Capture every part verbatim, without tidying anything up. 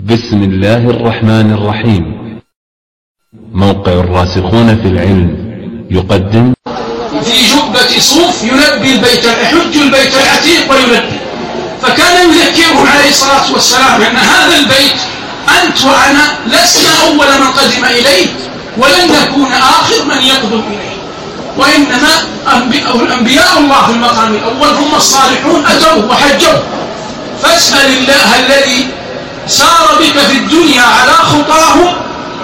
بسم الله الرحمن الرحيم. موقع الراسخون في العلم يقدم في جبة صوف يلبي البيت يحج البيت العتيق ويلبي، فكان يذكرهم عليه الصلاة والسلام أن هذا البيت أنت وأنا لسنا أول من قدم إليه ولن نكون آخر من يقدم إليه، وإنما الأنبياء الله في المقام الأول هم الصالحون أتوا وحجوا، فاسأل الله الذي سار بك في الدنيا على خطاهم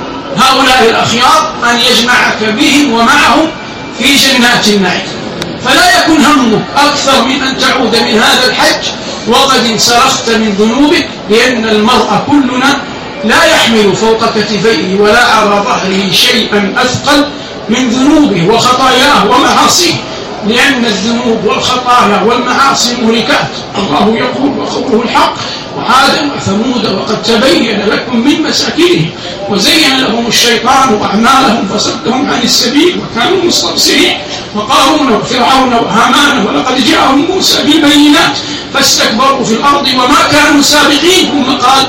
هؤلاء الأخيار أن يجمعك بهم ومعهم في جنات النعيم، فلا يكن همك أكثر من أن تعود من هذا الحج وقد انسلخت من ذنوبك، لأن المرء كلنا لا يحمل فوق كتفيه ولا على ظهره شيئا أثقل من ذنوبه وخطاياه ومعاصيه، لأن الذنوب والخطايا والمعاصي مهلكات. الله يقول وقوله الحق: وعادا وثمود وقد تبين لكم من مساكنهم وزين لهم الشيطان أعمالهم فصدهم عن السبيل وكانوا مستبصرين، وقارون وفرعون وهامان ولقد جاءهم موسى بالبينات فاستكبروا في الأرض وما كانوا سابقين، ثم قال: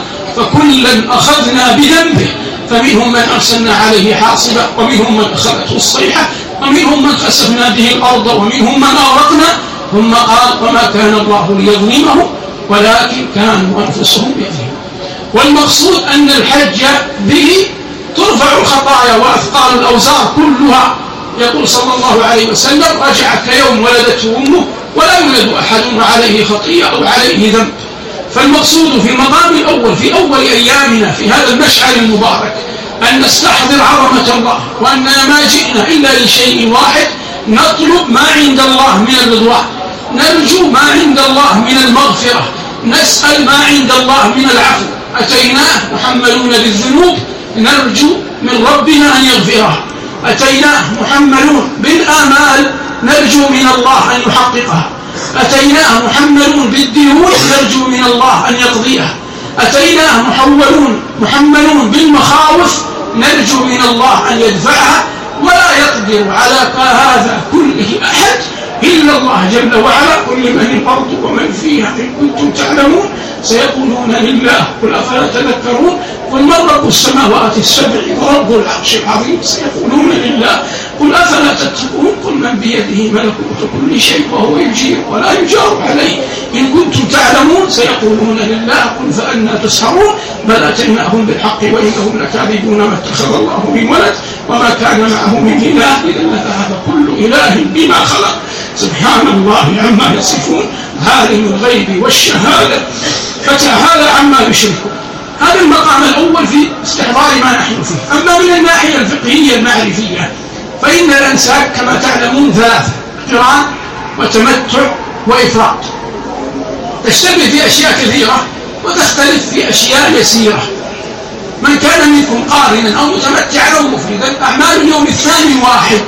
فكلا أخذنا بذنبه فمنهم من أرسلنا عليه حاصبا ومنهم من أخذته الصيحة ومنهم من خسفنا به الأرض ومنهم من أغرقنا، ثم قال: وما كان الله ليظلمهم ولكن كانوا أنفسهم يظلمون. والمقصود أن الحج به ترفع الخطايا وأثقال الأوزار كلها. يقول صلى الله عليه وسلم: رجع كيوم ولدته أمه ولا يولد أحد عليه خطيئة أو عليه ذنب. فالمقصود في المقام الأول في أول أيامنا في هذا المشعر المبارك أن نستحضر عظمة الله، وأننا ما جئنا إلا لشيء واحد: نطلب ما عند الله من الرضوان، نرجو ما عند الله من المغفرة، نسأل ما عند الله من العفو. أتيناه محملون بالذنوب نرجو من ربنا أن يغفرها، أتيناه محملون بالآمال نرجو من الله أن يحققها، أتيناه محملون بالديون نرجو من الله أن يقضيها، أتيناه محولون محملون بالمخاوف نرجو من الله أن يدفعها، ولا يقدر على هذا كله أحد إلا الله جل وعلا. قل لمن الأرض ومن فيها إن كنتم تعلمون سيقولون لله قل أفلا تذكرون. قل من رب السماوات السبع ورب العرش العظيم سيقولون لله قل أفلا تتقون. قل من بيده ملكوت كل شيء وهو يجير ولا يجار عليه إن كنتم تعلمون سيقولون لله قل فأنى تسحرون. بل أتيناهم بالحق وإنهم لكاذبون ما اتخذ الله من ولد وما كان معه من إله إذا لذهب كل إله بما خلق سبحان الله عما يصفون. عالم الغيب والشهادة فتعالى عما يشركون. هذا المقام الأول في استحضار ما نحن فيه. أما من الناحية الفقهية المعرفية فإن الأنساك كما تعلمون ثلاثة: قران وتمتع وإفراد، تشتبه في أشياء كثيرة وتختلف في أشياء يسيرة. من كان منكم قارنا أو متمتعا أو مفردا أعمال اليوم الثاني واحد،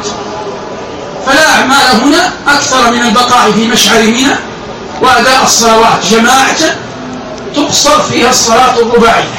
فلا أعمال هنا أكثر من البقاء في مشعر منى وأداء الصلوات جماعة تقصر فيها الصلاة الرباعية،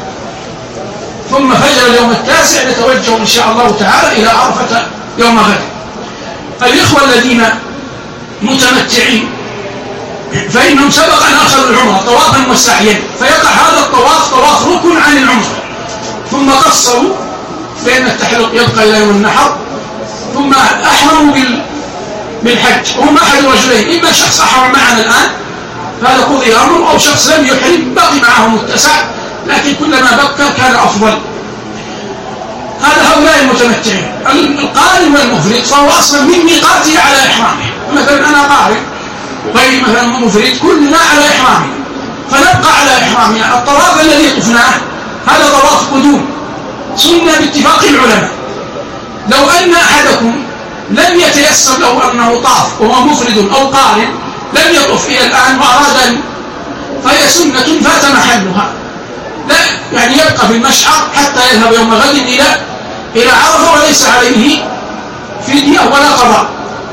ثم فجر اليوم التاسع نتوجه إن شاء الله تعالى إلى عرفة يوم غد. الإخوة الذين متمتعين فإنهم سبق أن أخذوا العمرة طوافا وسعيا، فيقع هذا الطواف طواف ركن عن العمرة، ثم قصروا لأن التحلق يبقى إلى يوم النحر، ثم أحرموا بالحج. وهم أحد رجلين: إما شخص أحرم معنا الآن فهذا قضي أمره، أو شخص لم يحرم بقي معه متسع لكن كلما بقى كان أفضل. هذا هؤلاء المتمتعين. القارن والمفرد فهو أصلا من ميقاته على إحرامه. مثلا أنا قارن وغيري مثلا مفرد كلنا على إحرامه فنبقى على إحرامنا. الطواف الذي طفناه هذا طواف قدوم سنة باتفاق العلماء. لو أن أحدكم لم يتيسر له أنه طاف وهو مفرد أو قارن لم يطف إلى الآن وأراد أن فهي سنة فات محلها، لا يعني يبقى في المشعر حتى يذهب يوم غد إلى إلى عرفة وليس عليه فدية ولا قضاء.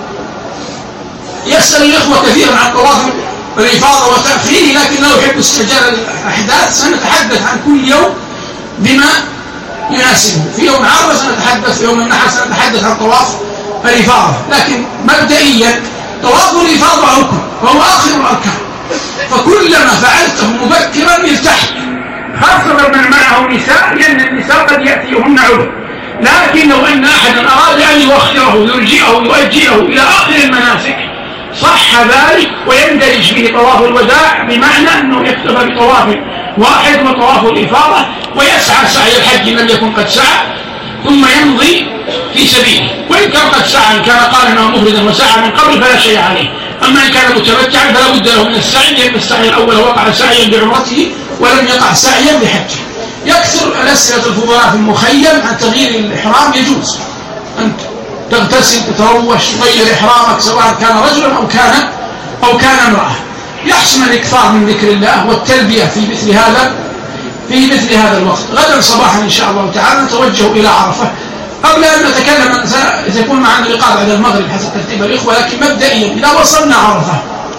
يسأل الإخوة كثيرا عن طواف الإفاضة وتأخيره، لكن لا أحب استعجال الأحداث. سنتحدث عن كل يوم بما يناسبه. في يوم عرفة سنتحدث، في يوم النحر سنتحدث عن طواف الإفاضة، لكن مبدئيا طواف الإفاضة ركن وهو آخر الأركان، فكلما فعلته مبكرا ارتحل. خاصة من معه نساء، لأن النساء قد يأتيهن عذر. لكن لو أن أحدا أراد أن يوخره يرجئه يؤجله إلى آخر المناسك صح ذلك، ويندرج به طواف الوداع، بمعنى أنه يكتفى بطواف واحد وطواف الإفاضة، ويسعى سعي الحج إن لم يكن قد سعى، ثم يمضي في سبيله. وإن كان قد سعى، إن كان قارنا مفردا وسعى من قبل فلا شيء عليه. أما إن كان متمتعا فلا بد له من السعي، لأن السعي الأول وقع سعيا بعمرته ولم يقع سعيا بحجه. يكثر الأسئلة الفضلاء في المخيم عن تغيير الإحرام. يجوز أن تغتسل تتروش تغير إحرامك سواء كان رجلا أو كان أو كان امرأة. يحسن الإكثار من ذكر الله والتلبية في مثل هذا في مثل هذا الوقت. غدا صباحا إن شاء الله تعالى نتوجه إلى عرفة. قبل أن نتكلم سيكون معنا لقاء بعد المغرب حسب ترتيب الإخوة، لكن مبدئيا إذا وصلنا عرفة،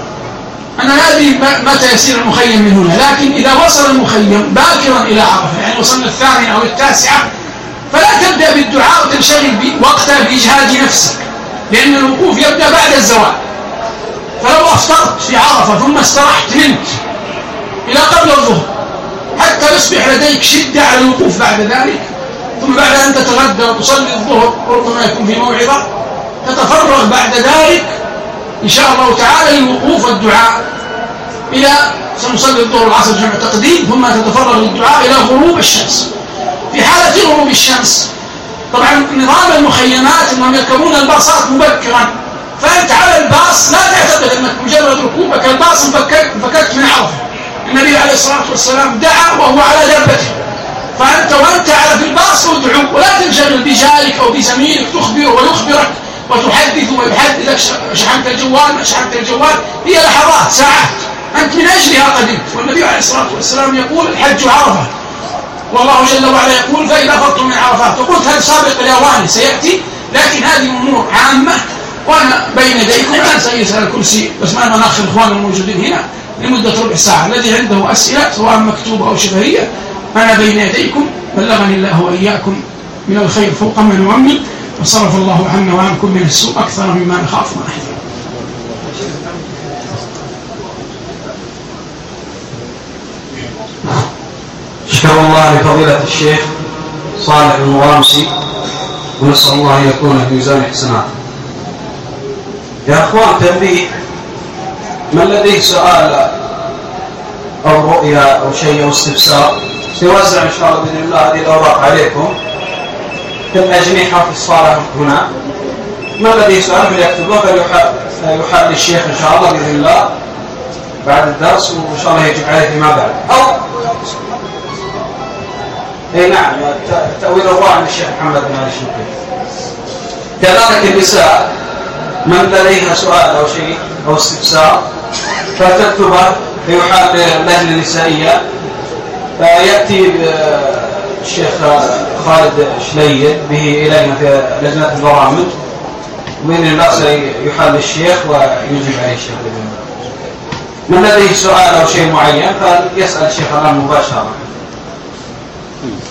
أنا لا أدري متى يسير المخيم من هنا، لكن إذا وصل المخيم باكرا إلى عرفة، يعني وصلنا الثانية أو التاسعة، فلا تبدأ بالدعاء وتنشغل وقتها بإجهاد نفسك، لأن الوقوف يبدأ بعد الزوال. فلو أفطرت في عرفة ثم استرحت نمت إلى قبل الظهر حتى يصبح لديك شدة على الوقوف بعد ذلك، ثم بعد أن تتغدى وتصلي الظهر وربما يكون في موعظة، تتفرغ بعد ذلك إن شاء الله تعالى للوقوف والدعاء إلى سنصلي الظهر والعصر جمع تقديم، ثم تتفرغ للدعاء إلى غروب الشمس. في حالة غروب الشمس طبعا نظام المخيمات أنهم يركبون الباصات مبكرا، فأنت على الباص لا تعتقد أنك مجرد ركوبك الباص انفككت من عرفة. النبي عليه الصلاة والسلام دعا وهو على دابته، فأنت وأنت على في الباص ادعو، ولا تنشغل بجارك أو بزميلك تخبره ويخبرك وتحدث ويحدثك شحنت الجوال ما شحنت الجوال. هي لحظات ساعات أنت من أجلها قدمت. والنبي عليه الصلاة والسلام يقول الحج عرفة، والله جل وعلا يقول فإذا أفضتم من عرفات. وقلت هذا سابق الأوان سيأتي، لكن هذه أمور عامة وأنا بين يديكم. الآن سيسأل الكرسي بس ما نأخر الإخوان الموجودين هنا لمدة ربع ساعة. الذي عنده أسئلة سواء مكتوبة أو شفهية أنا بين يديكم. بلغني الله وإياكم من الخير فوق ما نؤمل، وصرف الله عنا وعنكم من السوء أكثر مما نخاف ونحذر. شكر الله لفضيلة الشيخ صالح المغامسي، ونسأل الله أن يكون في ميزان حسناته. يا أخوان تنبيه، من لديه سؤال أو رؤية أو شيء أو استفسار سيوزع إن شاء الله بإذن الله هذه الأوراق عليكم في الأجنحة في الصالة هنا. من لديه سؤال فليكتبه فيحال للشيخ إن شاء الله بإذن الله بعد الدرس، وإن شاء الله يجب عليه فيما بعد. أو اي نعم تأويل الراعي للشيخ محمد بن علي الشنقيطي. كذلك النساء من لديها سؤال أو شيء أو استفسار فتكتبه فيحال للجنة النسائية، فيأتي الشيخ خالد شليد به إلينا في لجنة البرامج، وبإذن الله سيحال للشيخ ويجيب عليه الشيخ. من لديه سؤال أو شيء معين فليسأل الشيخ الآن مباشرة.